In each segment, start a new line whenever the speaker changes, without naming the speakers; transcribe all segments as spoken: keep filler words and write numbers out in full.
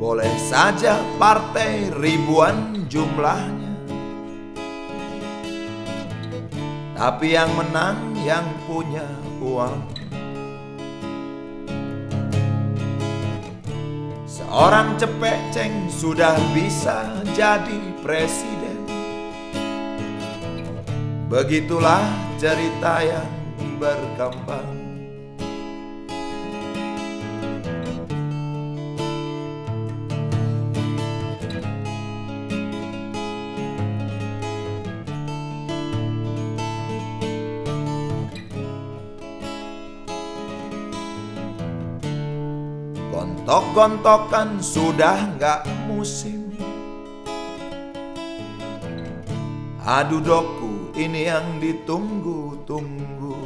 boleh saja partai ribuan jumlahnya, tapi yang menang yang punya uang. Seorang cepeceng sudah bisa jadi presiden. Begitulah cerita yang berkembang. Gontok-gontokan sudah gak musim. Adu doku ini yang ditunggu-tunggu.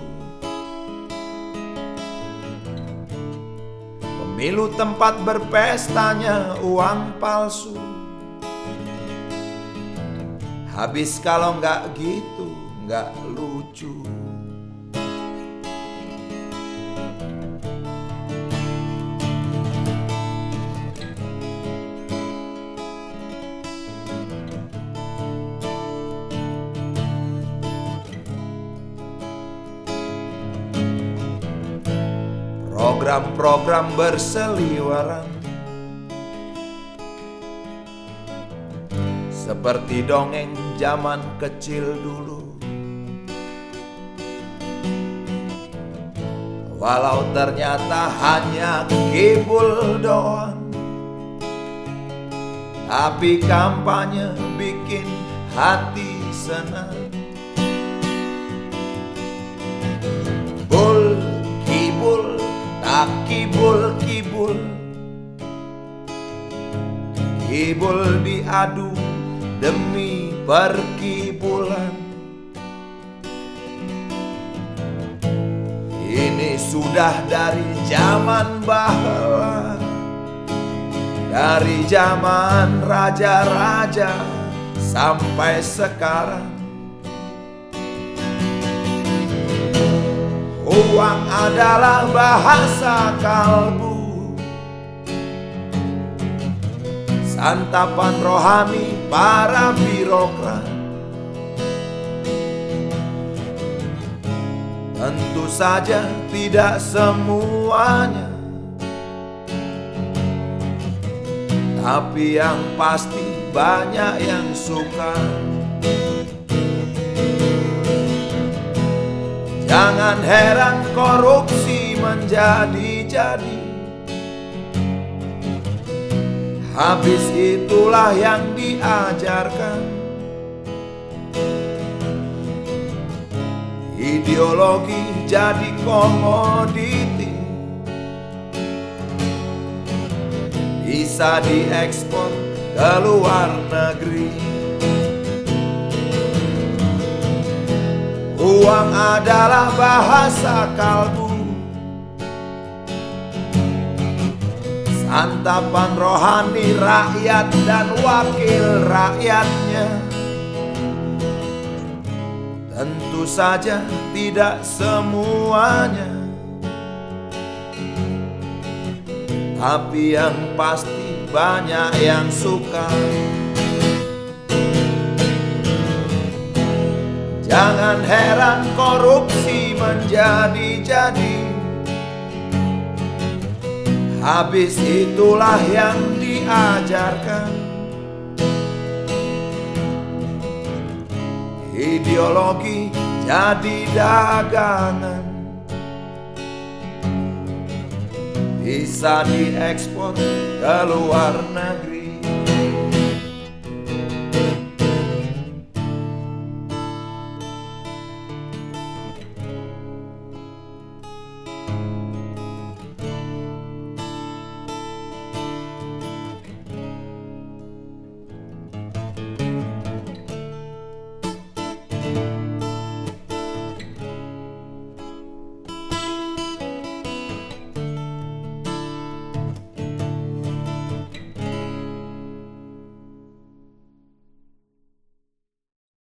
Pemilu tempat berpestanya uang palsu. Habis kalau gak gitu gak lucu. Program-program berseliweran seperti dongeng zaman kecil dulu. Walau ternyata hanya kibul doang, tapi kampanye bikin hati senang. Bul kibul tak kibul-kibul, kibul diadu demi perkibulan. Ini sudah dari zaman bahla, dari zaman raja-raja sampai sekarang. Uang adalah bahasa kalbu, santapan rohani para birokrat. Tentu saja tidak semuanya, tapi yang pasti banyak yang suka. Jangan heran korupsi menjadi-jadi. Habis itulah yang diajarkan. Ideologi jadi komoditi, bisa diekspor ke luar negeri. Uang adalah bahasa kalbu, santapan rohani rakyat dan wakil rakyatnya. Tentu saja tidak semuanya, tapi yang pasti banyak yang suka. Jangan heran korupsi menjadi-jadi. Habis itulah yang diajarkan. Ideologi jadi dagangan, bisa diekspor ke luar negeri.